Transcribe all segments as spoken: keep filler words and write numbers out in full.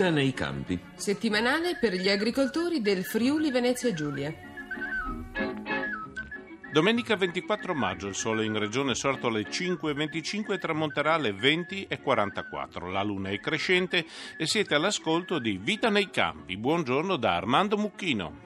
Vita nei campi. Settimanale per gli agricoltori del Friuli Venezia Giulia. Domenica ventiquattro maggio, il sole in regione è sorto alle cinque e venticinque e tramonterà alle venti e quarantaquattro. La luna è crescente e siete all'ascolto di Vita nei campi. Buongiorno da Armando Mucchino.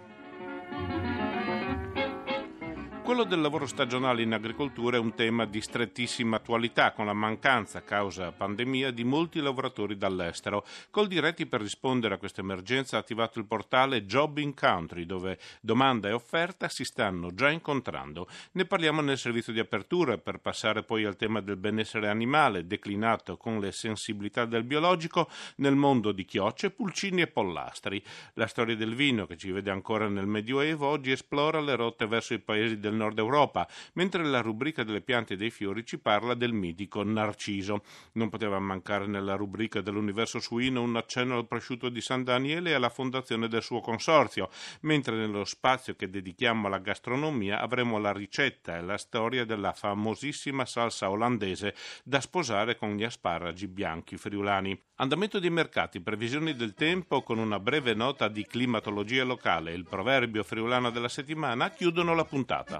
Quello del lavoro stagionale in agricoltura è un tema di strettissima attualità, con la mancanza, causa pandemia, di molti lavoratori dall'estero. Coldiretti, per rispondere a questa emergenza, ha attivato il portale Job in Country, dove domanda e offerta si stanno già incontrando. Ne parliamo nel servizio di apertura, per passare poi al tema del benessere animale, declinato con le sensibilità del biologico nel mondo di chiocce, pulcini e pollastri. La storia del vino, che ci vede ancora nel Medioevo, oggi esplora le rotte verso i paesi del Nord Europa, mentre la rubrica delle piante e dei fiori ci parla del mitico Narciso. Non poteva mancare nella rubrica dell'universo suino un accenno al prosciutto di San Daniele e alla fondazione del suo consorzio, mentre nello spazio che dedichiamo alla gastronomia avremo la ricetta e la storia della famosissima salsa olandese da sposare con gli asparagi bianchi friulani. Andamento dei mercati, previsioni del tempo con una breve nota di climatologia locale e il proverbio friulano della settimana chiudono la puntata.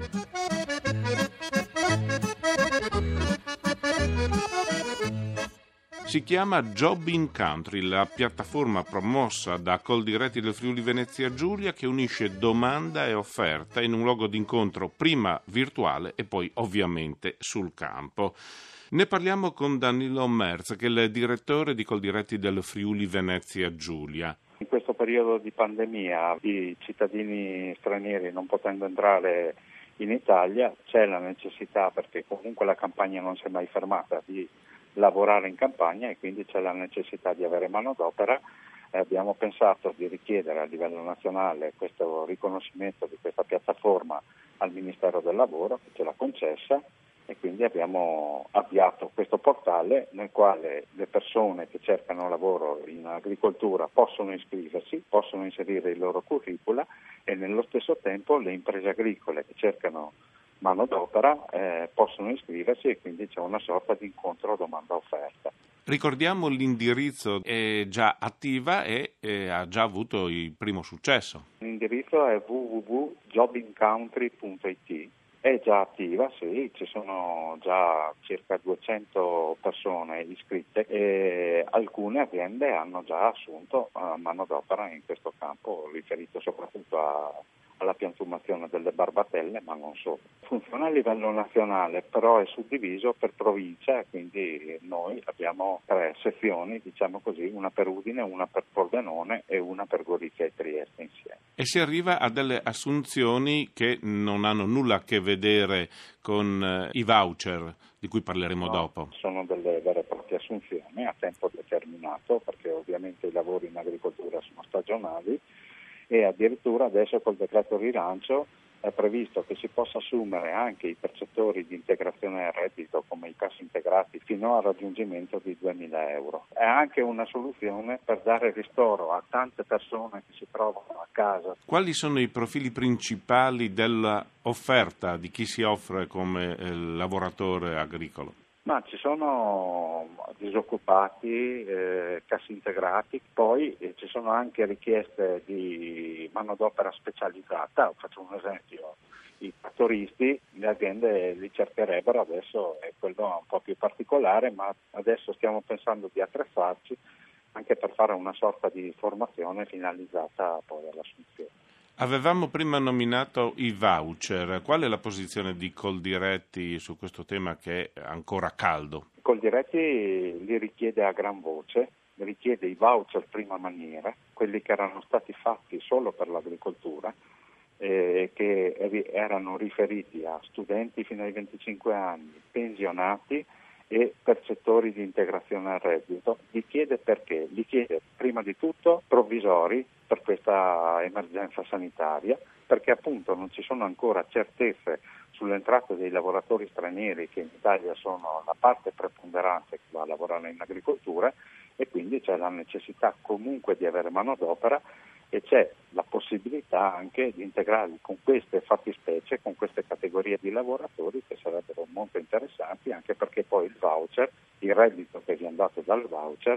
Si chiama Job in Country, la piattaforma promossa da Coldiretti del Friuli Venezia Giulia che unisce domanda e offerta in un luogo d'incontro prima virtuale e poi ovviamente sul campo. Ne parliamo con Danilo Merz, che è il direttore di Coldiretti del Friuli Venezia Giulia. In questo periodo di pandemia, i cittadini stranieri non potendo entrare in Italia, c'è la necessità, perché comunque la campagna non si è mai fermata, di lavorare in campagna e quindi c'è la necessità di avere manodopera. Eh, abbiamo pensato di richiedere a livello nazionale questo riconoscimento di questa piattaforma al Ministero del Lavoro, che ce l'ha concessa, e quindi abbiamo avviato questo portale nel quale le persone che cercano lavoro in agricoltura possono iscriversi, possono inserire il loro curricula e nello stesso tempo le imprese agricole che cercano manodopera eh, possono iscriversi e quindi c'è una sorta di incontro domanda-offerta. Ricordiamo l'indirizzo è già attiva e eh, ha già avuto il primo successo. L'indirizzo è w w w punto job in country punto i t. È già attiva, sì, ci sono già circa duecento persone iscritte e alcune aziende hanno già assunto uh, manodopera in questo campo, riferito soprattutto a, alla piantumazione delle barbatelle, ma non solo. Funziona a livello nazionale, però è suddiviso per provincia, quindi noi abbiamo tre sezioni, diciamo così, una per Udine, una per Pordenone e una per Gorizia e Trieste insieme. E si arriva a delle assunzioni che non hanno nulla a che vedere con eh, i voucher di cui parleremo no, dopo. Sono delle vere e proprie assunzioni a tempo determinato, perché ovviamente i lavori in agricoltura sono stagionali e addirittura adesso col decreto rilancio è previsto che si possa assumere anche i percettori di integrazione al reddito come i cassi integrati fino al raggiungimento di duemila euro. È anche una soluzione per dare ristoro a tante persone che si trovano a casa. Quali sono i profili principali dell'offerta di chi si offre come eh, lavoratore agricolo? Ma ci sono disoccupati, eh, cassi integrati, poi eh, ci sono anche richieste di manodopera specializzata. Faccio un esempio, i trattoristi, le aziende li cercherebbero adesso, è quello un po' più particolare, ma adesso stiamo pensando di attrezzarci anche per fare una sorta di formazione finalizzata poi all'assunzione. Avevamo prima nominato i voucher. Qual è la posizione di Coldiretti su questo tema che è ancora caldo? Coldiretti li richiede a gran voce, richiede i voucher prima maniera, quelli che erano stati fatti solo per l'agricoltura e eh, che erano riferiti a studenti fino ai venticinque anni, pensionati e percettori di integrazione al reddito. Li chiede perché? Li chiede prima di tutto provvisori per questa emergenza sanitaria, perché appunto non ci sono ancora certezze sulle entrate dei lavoratori stranieri che in Italia sono la parte preponderante che va a lavorare in agricoltura e quindi c'è la necessità comunque di avere manodopera e c'è la possibilità anche di integrarli con queste fattispecie, con queste categorie di lavoratori che sarebbero molto interessanti, anche perché poi il voucher, il reddito che viene dato dal voucher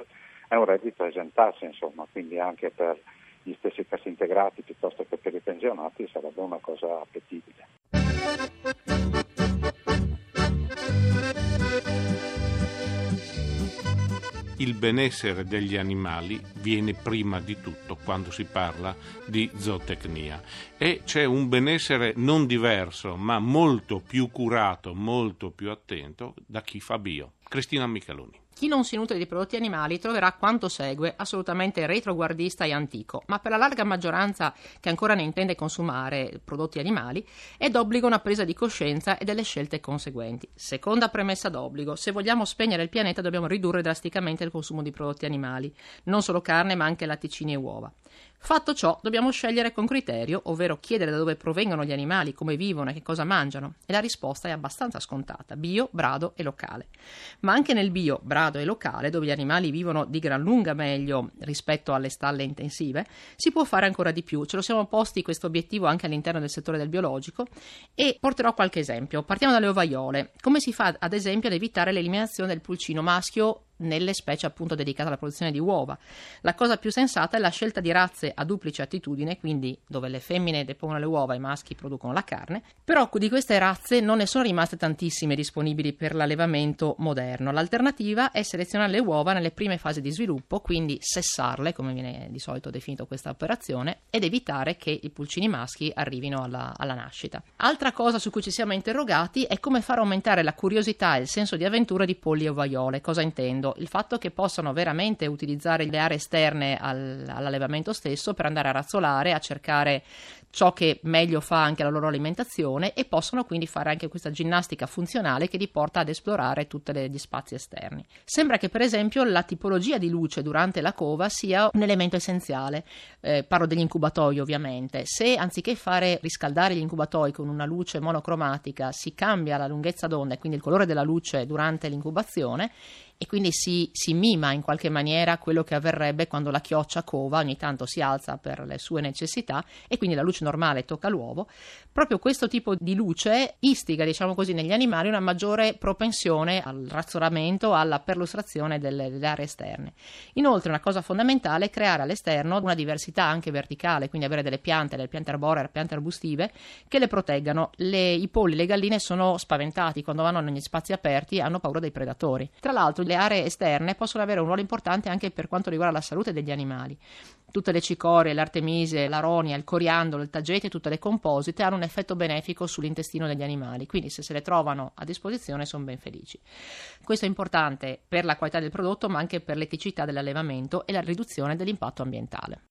è un reddito a esentarsi, insomma, quindi anche per gli stessi cassintegrati piuttosto che per i pensionati sarebbe una cosa appetibile. Il benessere degli animali viene prima di tutto quando si parla di zootecnia, e c'è un benessere non diverso ma molto più curato, molto più attento da chi fa bio. Cristina Micheloni. Chi non si nutre di prodotti animali troverà quanto segue assolutamente retroguardista e antico, ma per la larga maggioranza che ancora ne intende consumare prodotti animali è d'obbligo una presa di coscienza e delle scelte conseguenti. Seconda premessa d'obbligo: se vogliamo spegnere il pianeta dobbiamo ridurre drasticamente il consumo di prodotti animali, non solo carne ma anche latticini e uova. Fatto ciò, dobbiamo scegliere con criterio, ovvero chiedere da dove provengono gli animali, come vivono e che cosa mangiano, e la risposta è abbastanza scontata: bio, brado e locale. Ma anche nel bio, brado e locale, dove gli animali vivono di gran lunga meglio rispetto alle stalle intensive, si può fare ancora di più. Ce lo siamo posti questo obiettivo anche all'interno del settore del biologico e porterò qualche esempio. Partiamo dalle ovaiole. Come si fa ad esempio ad evitare l'eliminazione del pulcino maschio nelle specie appunto dedicate alla produzione di uova? La cosa più sensata è la scelta di razze a duplice attitudine, quindi dove le femmine depongono le uova e i maschi producono la carne. Però di queste razze non ne sono rimaste tantissime disponibili per l'allevamento moderno. L'alternativa è selezionare le uova nelle prime fasi di sviluppo, quindi sessarle, come viene di solito definito questa operazione, ed evitare che i pulcini maschi arrivino alla, alla nascita. Altra cosa su cui ci siamo interrogati è come far aumentare la curiosità e il senso di avventura di polli e ovaiole. Cosa intendo? Il fatto che possano veramente utilizzare le aree esterne al, all'allevamento stesso per andare a razzolare, a cercare ciò che meglio fa anche la loro alimentazione, e possono quindi fare anche questa ginnastica funzionale che li porta ad esplorare tutti gli spazi esterni. Sembra che per esempio la tipologia di luce durante la cova sia un elemento essenziale. Eh, parlo degli incubatoi ovviamente. Se anziché fare riscaldare gli incubatoi con una luce monocromatica si cambia la lunghezza d'onda e quindi il colore della luce durante l'incubazione, e quindi si, si mima in qualche maniera quello che avverrebbe quando la chioccia cova ogni tanto si alza per le sue necessità e quindi la luce normale tocca l'uovo. Proprio questo tipo di luce istiga, diciamo così, negli animali una maggiore propensione al razzolamento, alla perlustrazione delle, delle aree esterne. Inoltre una cosa fondamentale è creare all'esterno una diversità anche verticale, quindi avere delle piante, delle piante arboree, piante arbustive che le proteggano. Le, i polli, le galline sono spaventati quando vanno negli spazi aperti e hanno paura dei predatori. Tra l'altro le aree esterne possono avere un ruolo importante anche per quanto riguarda la salute degli animali. Tutte le cicorie, l'artemisia, l'aronia, il coriandolo, il tagete e tutte le composite hanno un effetto benefico sull'intestino degli animali, quindi se se le trovano a disposizione sono ben felici. Questo è importante per la qualità del prodotto ma anche per l'eticità dell'allevamento e la riduzione dell'impatto ambientale.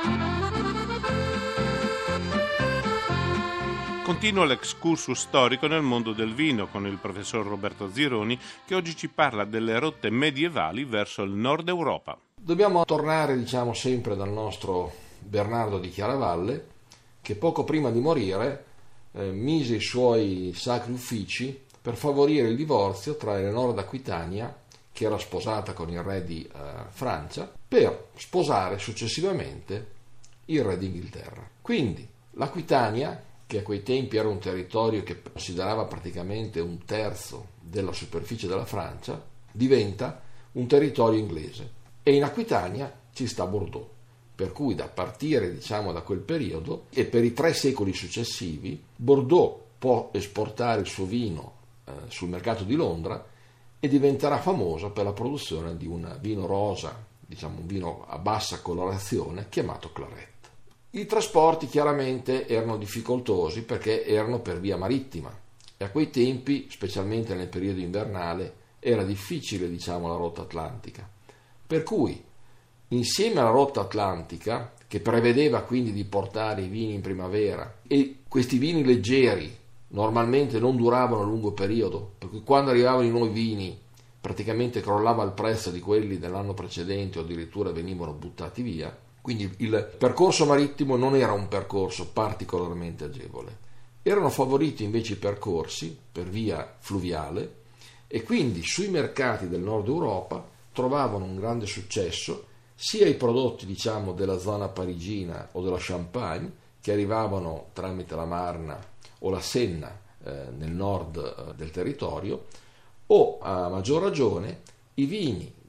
Continua l'excursus storico nel mondo del vino con il professor Roberto Zironi, che oggi ci parla delle rotte medievali verso il nord Europa. Dobbiamo tornare, diciamo, sempre dal nostro Bernardo di Chiaravalle, che poco prima di morire eh, mise i suoi sacri uffici per favorire il divorzio tra Eleonora d'Aquitania, che era sposata con il re di eh, Francia, per sposare successivamente il re d'Inghilterra. Quindi l'Aquitania, che a quei tempi era un territorio che considerava praticamente un terzo della superficie della Francia, diventa un territorio inglese, e in Aquitania ci sta Bordeaux, per cui da partire, diciamo, da quel periodo e per i tre secoli successivi Bordeaux può esportare il suo vino eh, sul mercato di Londra e diventerà famosa per la produzione di un vino rosa, diciamo un vino a bassa colorazione chiamato Claret. I trasporti chiaramente erano difficoltosi perché erano per via marittima e a quei tempi, specialmente nel periodo invernale, era difficile, diciamo, la rotta atlantica. Per cui, insieme alla rotta atlantica, che prevedeva quindi di portare i vini in primavera, e questi vini leggeri normalmente non duravano a lungo periodo, perché quando arrivavano i nuovi vini praticamente crollava il prezzo di quelli dell'anno precedente o addirittura venivano buttati via. Quindi il percorso marittimo non era un percorso particolarmente agevole. Erano favoriti invece i percorsi per via fluviale e quindi sui mercati del nord Europa trovavano un grande successo sia i prodotti, diciamo, della zona parigina o della Champagne, che arrivavano tramite la Marna o la Senna eh, nel nord eh, del territorio, o a maggior ragione i vini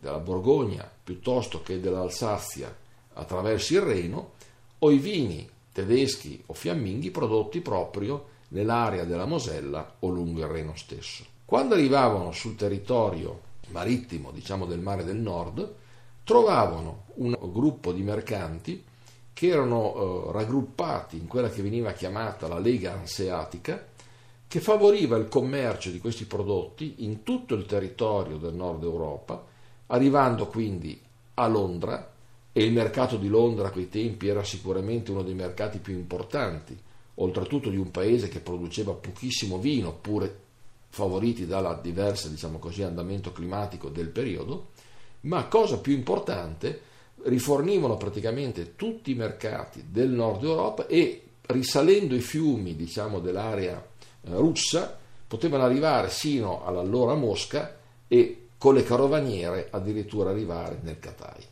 della Borgogna piuttosto che dell'Alsazia attraverso il Reno, o i vini tedeschi o fiamminghi prodotti proprio nell'area della Mosella o lungo il Reno stesso. Quando arrivavano sul territorio marittimo, diciamo del Mare del Nord, trovavano un gruppo di mercanti che erano eh, raggruppati in quella che veniva chiamata la Lega Anseatica, che favoriva il commercio di questi prodotti in tutto il territorio del nord Europa, arrivando quindi a Londra, e il mercato di Londra a quei tempi era sicuramente uno dei mercati più importanti, oltretutto di un paese che produceva pochissimo vino, pure favoriti dalla diversa, diciamo così, andamento climatico del periodo, ma cosa più importante, rifornivano praticamente tutti i mercati del nord Europa e, risalendo i fiumi, diciamo, dell'area eh, russa, potevano arrivare sino all'allora Mosca e con le carovaniere addirittura arrivare nel Catai.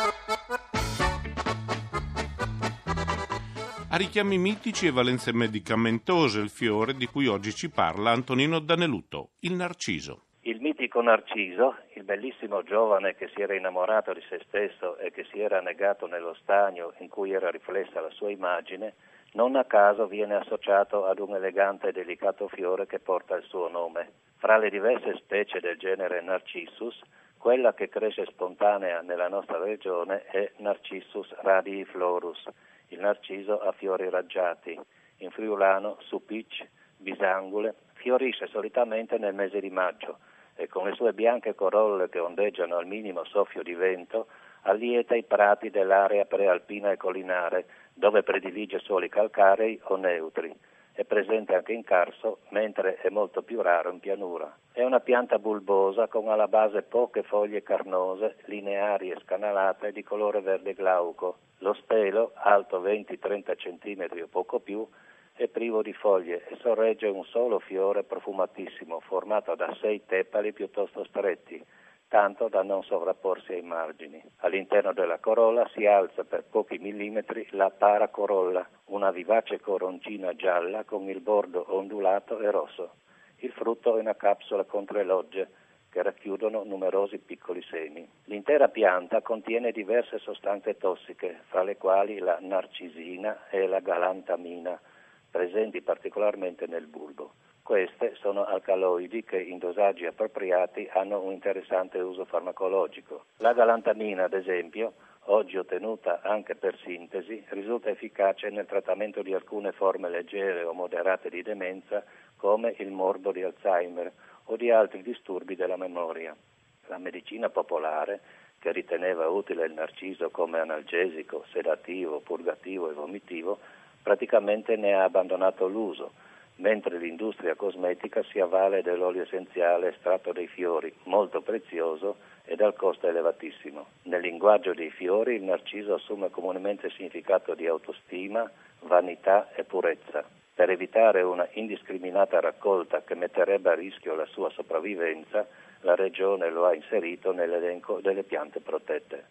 Ha richiami mitici e valenze medicamentose il fiore di cui oggi ci parla Antonino Danelutto, il narciso. Il mitico Narciso, il bellissimo giovane che si era innamorato di se stesso e che si era annegato nello stagno in cui era riflessa la sua immagine, non a caso viene associato ad un elegante e delicato fiore che porta il suo nome. Fra le diverse specie del genere Narcissus, quella che cresce spontanea nella nostra regione è Narcissus radii-florus, il narciso a fiori raggiati, in friulano supic, bisangule, fiorisce solitamente nel mese di maggio e con le sue bianche corolle che ondeggiano al minimo soffio di vento allieta i prati dell'area prealpina e collinare, dove predilige suoli calcarei o neutri. È presente anche in Carso, mentre è molto più raro in pianura. È una pianta bulbosa con alla base poche foglie carnose, lineari e scanalate di colore verde glauco. Lo stelo, alto venti trenta centimetri o poco più, è privo di foglie e sorregge un solo fiore profumatissimo, formato da sei tepali piuttosto stretti, tanto da non sovrapporsi ai margini. All'interno della corolla si alza per pochi millimetri la paracorolla, una vivace coroncina gialla con il bordo ondulato e rosso. Il frutto è una capsula con tre logge che racchiudono numerosi piccoli semi. L'intera pianta contiene diverse sostanze tossiche, fra le quali la narcisina e la galantamina, presenti particolarmente nel bulbo. Queste sono alcaloidi che in dosaggi appropriati hanno un interessante uso farmacologico. La galantamina, ad esempio, oggi ottenuta anche per sintesi, risulta efficace nel trattamento di alcune forme leggere o moderate di demenza come il morbo di Alzheimer o di altri disturbi della memoria. La medicina popolare, che riteneva utile il narciso come analgesico, sedativo, purgativo e vomitivo, praticamente ne ha abbandonato l'uso, mentre l'industria cosmetica si avvale dell'olio essenziale estratto dai fiori, molto prezioso e dal costo elevatissimo. Nel linguaggio dei fiori il narciso assume comunemente il significato di autostima, vanità e purezza. Per evitare una indiscriminata raccolta che metterebbe a rischio la sua sopravvivenza, la Regione lo ha inserito nell'elenco delle piante protette.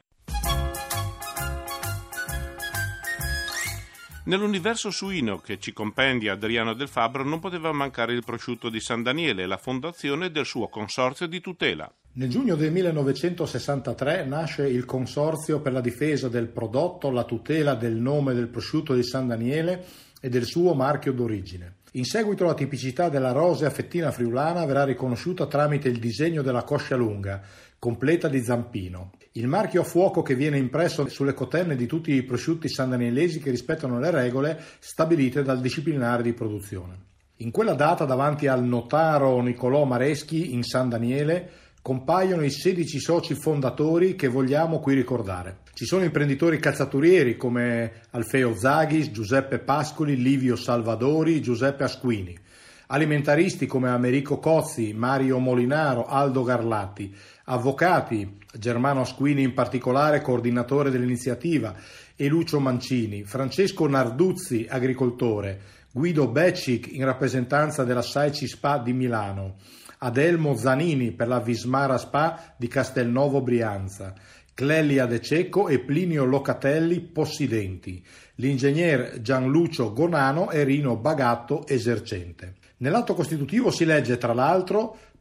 Nell'universo suino che ci compendia Adriano Del Fabbro non poteva mancare il prosciutto di San Daniele e la fondazione del suo consorzio di tutela. Nel giugno del millenovecentosessantatré nasce il Consorzio per la difesa del prodotto, la tutela del nome del prosciutto di San Daniele e del suo marchio d'origine. In seguito la tipicità della rosea fettina friulana verrà riconosciuta tramite il disegno della coscia lunga, completa di zampino. Il marchio a fuoco che viene impresso sulle cotenne di tutti i prosciutti sandanielesi che rispettano le regole stabilite dal disciplinare di produzione. In quella data, davanti al notaro Nicolò Mareschi in San Daniele, compaiono i sedici soci fondatori che vogliamo qui ricordare. Ci sono imprenditori calzaturieri come Alfeo Zaghis, Giuseppe Pascoli, Livio Salvadori, Giuseppe Asquini. Alimentaristi come Americo Cozzi, Mario Molinaro, Aldo Garlatti. Avvocati, Germano Asquini in particolare, coordinatore dell'iniziativa, e Lucio Mancini. Francesco Narduzzi, agricoltore. Guido Beccic in rappresentanza della Saici Spa di Milano. Adelmo Zanini per la Vismara Spa di Castelnovo Brianza, Clelia De Cecco e Plinio Locatelli possidenti, l'ingegner Gianlucio Gonano e Rino Bagatto esercente. Nell'atto costitutivo si legge tra l'altro: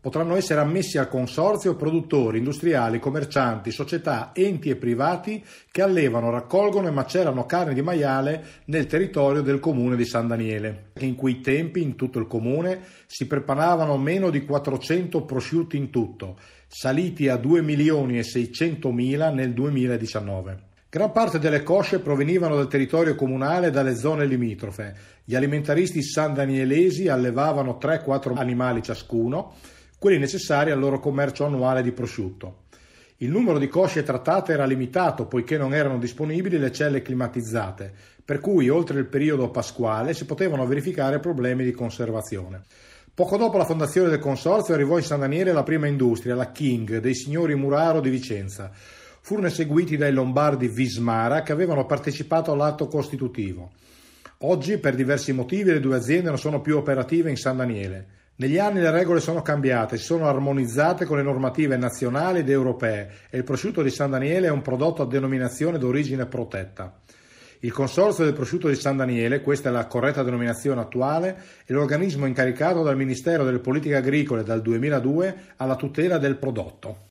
Potranno essere ammessi al consorzio produttori, industriali, commercianti, società, enti e privati che allevano, raccolgono e macerano carne di maiale nel territorio del comune di San Daniele. In quei tempi in tutto il comune si preparavano meno di quattrocento prosciutti in tutto, saliti a due milioni e seicentomila nel duemiladiciannove. Gran parte delle cosce provenivano dal territorio comunale e dalle zone limitrofe. Gli alimentaristi sandanielesi allevavano tre quattro animali ciascuno, quelli necessari al loro commercio annuale di prosciutto. Il numero di cosce trattate era limitato poiché non erano disponibili le celle climatizzate, per cui oltre il periodo pasquale si potevano verificare problemi di conservazione. Poco dopo la fondazione del consorzio arrivò in San Daniele la prima industria, la King, dei signori Muraro di Vicenza. Furono seguiti dai lombardi Vismara che avevano partecipato all'atto costitutivo. Oggi, per diversi motivi, le due aziende non sono più operative in San Daniele. Negli anni le regole sono cambiate, si sono armonizzate con le normative nazionali ed europee e il prosciutto di San Daniele è un prodotto a denominazione d'origine protetta. Il Consorzio del prosciutto di San Daniele, questa è la corretta denominazione attuale, è l'organismo incaricato dal Ministero delle Politiche Agricole dal duemiladue alla tutela del prodotto.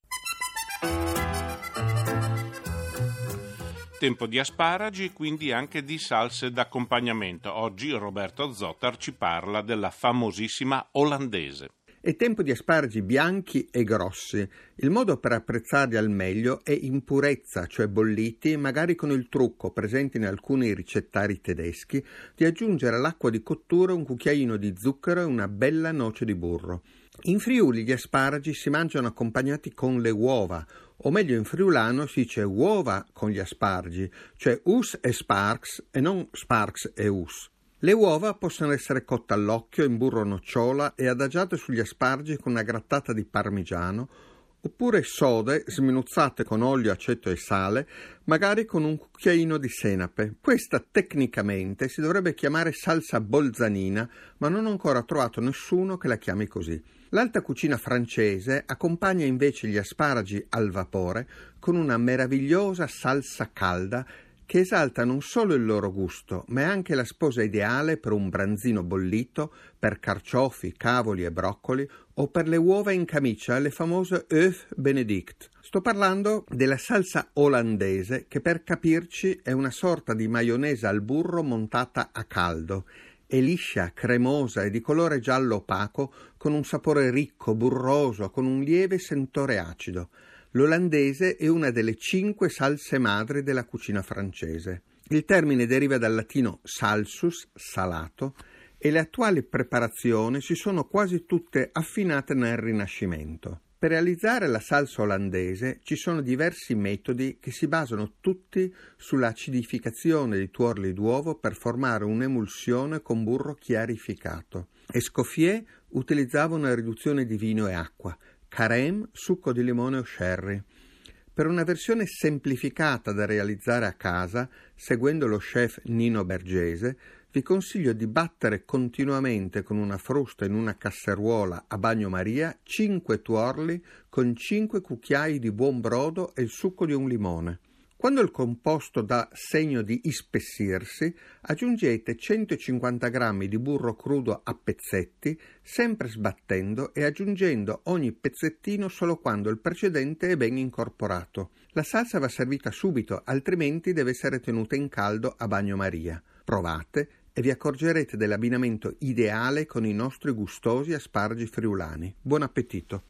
Tempo di asparagi, quindi anche di salse d'accompagnamento. Oggi Roberto Zottar ci parla della famosissima olandese. È tempo di asparagi bianchi e grossi. Il modo per apprezzarli al meglio è in purezza, cioè bolliti, magari con il trucco, presente in alcuni ricettari tedeschi, di aggiungere all'acqua di cottura un cucchiaino di zucchero e una bella noce di burro. In Friuli gli asparagi si mangiano accompagnati con le uova, o meglio in friulano si dice uova con gli asparagi, cioè us e sparks e non sparks e us. Le uova possono essere cotte all'occhio in burro nocciola e adagiate sugli asparagi con una grattata di parmigiano, oppure sode sminuzzate con olio, aceto e sale, magari con un cucchiaino di senape. Questa tecnicamente si dovrebbe chiamare salsa bolzanina, ma non ho ancora trovato nessuno che la chiami così. L'alta cucina francese accompagna invece gli asparagi al vapore con una meravigliosa salsa calda che esalta non solo il loro gusto, ma è anche la sposa ideale per un branzino bollito, per carciofi, cavoli e broccoli o per le uova in camicia, le famose œufs Benedict. Sto parlando della salsa olandese che, per capirci, è una sorta di maionese al burro montata a caldo. È liscia, cremosa e di colore giallo opaco, con un sapore ricco, burroso, con un lieve sentore acido. L'olandese è una delle cinque salse madri della cucina francese. Il termine deriva dal latino salsus, salato, e le attuali preparazioni si sono quasi tutte affinate nel Rinascimento. Per realizzare la salsa olandese ci sono diversi metodi che si basano tutti sull'acidificazione di tuorli d'uovo per formare un'emulsione con burro chiarificato. Escoffier utilizzava una riduzione di vino e acqua, Carême succo di limone o sherry. Per una versione semplificata da realizzare a casa, seguendo lo chef Nino Bergese, vi consiglio di battere continuamente con una frusta in una casseruola a bagnomaria cinque tuorli con cinque cucchiai di buon brodo e il succo di un limone. Quando il composto dà segno di ispessirsi, aggiungete centocinquanta grammi di burro crudo a pezzetti, sempre sbattendo e aggiungendo ogni pezzettino solo quando il precedente è ben incorporato. La salsa va servita subito, altrimenti deve essere tenuta in caldo a bagnomaria. Provate e vi accorgerete dell'abbinamento ideale con i nostri gustosi asparagi friulani. Buon appetito!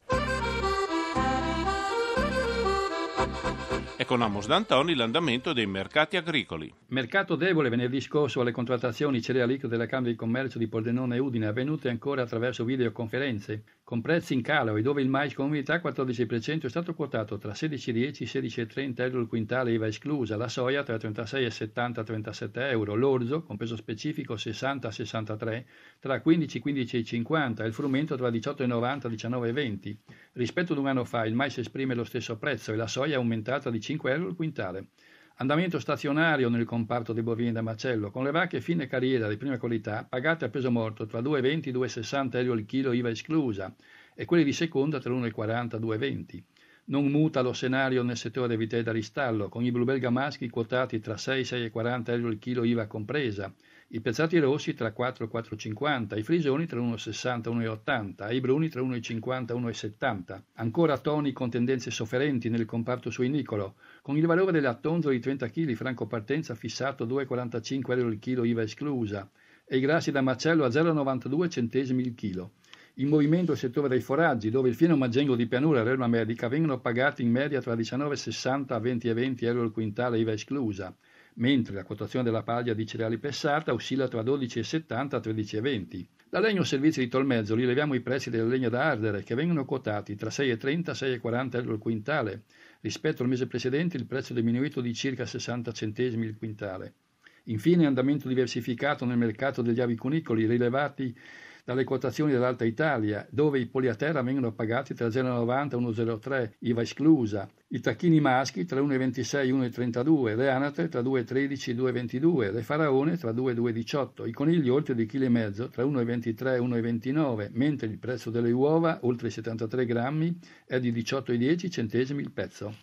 E con Amos D'Antoni l'andamento dei mercati agricoli. Mercato debole venerdì scorso alle contrattazioni cerealicole della Camera di Commercio di Pordenone e Udine, avvenute ancora attraverso videoconferenze, con prezzi in calo e dove il mais con umidità quattordici per cento è stato quotato tra sedici virgola dieci e sedici virgola trenta euro il quintale I V A esclusa, la soia tra trentasei virgola settanta e trentasette euro, l'orzo con peso specifico sessanta a sessantatré tra quindici virgola quindici e cinquanta e il frumento tra diciotto virgola novanta e diciannove virgola venti. Rispetto ad un anno fa il mais esprime lo stesso prezzo e la soia è aumentata di cinque euro il quintale. Andamento stazionario nel comparto dei bovini da macello, con le vacche fine carriera di prima qualità pagate a peso morto tra due virgola venti e due virgola sessanta euro il chilo I V A esclusa e quelli di seconda tra uno virgola quaranta e due virgola venti. Non muta lo scenario nel settore dei vitei da ristallo, con i blu belga maschi quotati tra sei e sei virgola quaranta euro il chilo I V A compresa, i pezzati rossi tra quattro e quattro e cinquanta, i frisoni tra uno e sessanta e uno e ottanta e i bruni tra uno e cinquanta e uno e settanta. Ancora toni con tendenze sofferenti nel comparto suinicolo, con il valore della tonzola di trenta chilogrammi franco partenza fissato a due virgola quarantacinque euro il chilo I V A esclusa e i grassi da macello a zero virgola novantadue centesimi il chilo. In movimento il settore dei foraggi, dove il fieno maggengo di pianura e l'erba medica vengono pagati in media tra diciannove virgola sessanta a venti virgola venti euro il quintale I V A esclusa, mentre la quotazione della paglia di cereali pessata oscilla tra dodici virgola settanta a tredici virgola venti. Da Legno Servizi di Tolmezzo rileviamo i prezzi della legna da ardere, che vengono quotati tra sei virgola trenta e sei virgola quaranta euro il quintale. Rispetto al mese precedente il prezzo è diminuito di circa sessanta centesimi il quintale. Infine, andamento diversificato nel mercato degli avicunicoli rilevati dalle quotazioni dell'Alta Italia, dove i poliaterra vengono pagati tra zero virgola novanta e uno virgola zero tre, I V A esclusa, i tacchini maschi tra uno virgola ventisei e uno virgola trentadue, le anatre tra due virgola tredici e due virgola ventidue, le faraone tra due virgola diciotto, i conigli oltre di chilo e mezzo tra uno virgola ventitré e uno virgola ventinove, mentre il prezzo delle uova oltre i settantatré grammi è di diciotto virgola dieci centesimi il pezzo.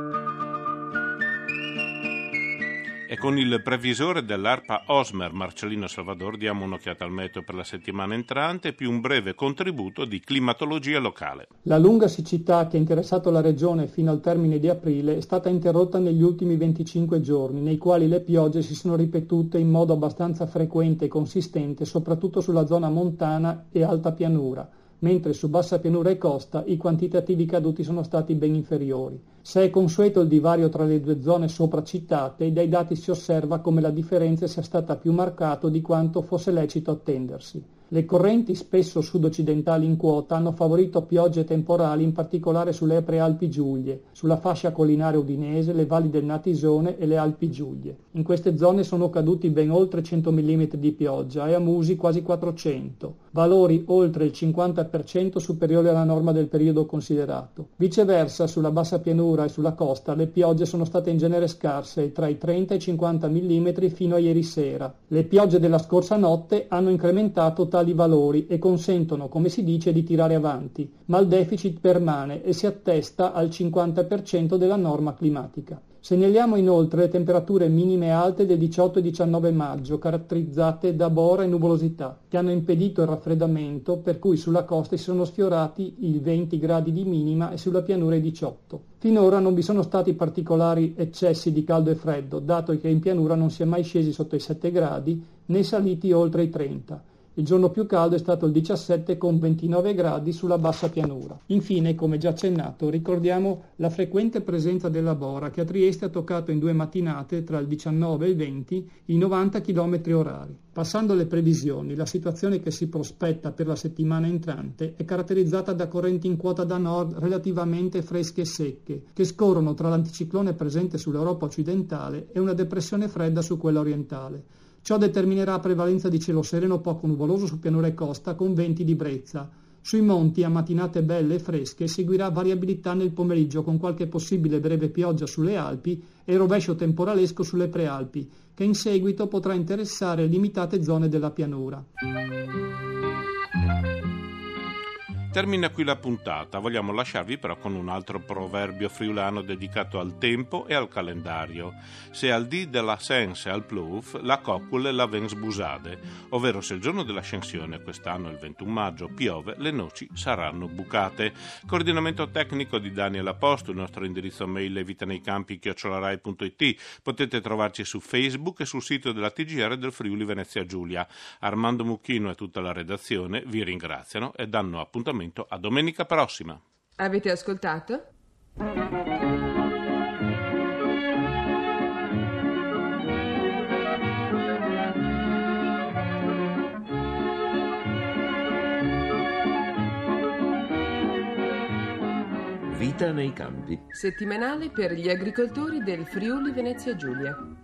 E con il previsore dell'ARPA Osmer, Marcellino Salvador, diamo un'occhiata al meteo per la settimana entrante, più un breve contributo di climatologia locale. La lunga siccità che ha interessato la regione fino al termine di aprile è stata interrotta negli ultimi venticinque giorni, nei quali le piogge si sono ripetute in modo abbastanza frequente e consistente, soprattutto sulla zona montana e alta pianura, mentre su bassa pianura e costa i quantitativi caduti sono stati ben inferiori. Se è consueto il divario tra le due zone sopra citate, dai dati si osserva come la differenza sia stata più marcata di quanto fosse lecito attendersi. Le correnti, spesso sud-occidentali in quota, hanno favorito piogge temporali in particolare sulle Prealpi Giulie, sulla fascia collinare udinese, le valli del Natisone e le Alpi Giulie. In queste zone sono caduti ben oltre cento millimetri di pioggia e a Musi quasi quattrocento, valori oltre il cinquanta per cento superiori alla norma del periodo considerato. Viceversa, sulla bassa pianura e sulla costa le piogge sono state in genere scarse, tra i trenta e i cinquanta millimetri fino a ieri sera. Le piogge della scorsa notte hanno incrementato tali valori e consentono, come si dice, di tirare avanti, ma il deficit permane e si attesta al cinquanta per cento della norma climatica. Segnaliamo inoltre le temperature minime alte del diciotto e diciannove maggio, caratterizzate da bora e nuvolosità, che hanno impedito il raffreddamento, per cui sulla costa si sono sfiorati i venti gradi di minima e sulla pianura i diciotto. Finora non vi sono stati particolari eccessi di caldo e freddo, dato che in pianura non si è mai scesi sotto i sette gradi né saliti oltre i trenta. Il giorno più caldo è stato il diciassette con ventinove gradi sulla bassa pianura. Infine, come già accennato, ricordiamo la frequente presenza della bora che a Trieste ha toccato in due mattinate tra il diciannove e il venti i novanta chilometri orari. Passando alle previsioni, la situazione che si prospetta per la settimana entrante è caratterizzata da correnti in quota da nord relativamente fresche e secche, che scorrono tra l'anticiclone presente sull'Europa occidentale e una depressione fredda su quella orientale. Ciò determinerà prevalenza di cielo sereno poco nuvoloso su pianura e costa con venti di brezza. Sui monti, a mattinate belle e fresche, seguirà variabilità nel pomeriggio con qualche possibile breve pioggia sulle Alpi e rovescio temporalesco sulle Prealpi, che in seguito potrà interessare limitate zone della pianura. Termina qui la puntata, vogliamo lasciarvi però con un altro proverbio friulano dedicato al tempo e al calendario. Se al dì della sense al pluf, la coccule la vens busade, ovvero se il giorno dell'ascensione, quest'anno il ventuno maggio, piove, le noci saranno bucate. Coordinamento tecnico di Daniel Aposto, il nostro indirizzo mail è vitaneiCampi chiocciola rai punto it, potete trovarci su Facebook e sul sito della T G R del Friuli Venezia Giulia. Armando Mucchino e tutta la redazione vi ringraziano e danno appuntamento a domenica prossima. Avete ascoltato? Vita nei campi. Settimanale per gli agricoltori del Friuli Venezia Giulia.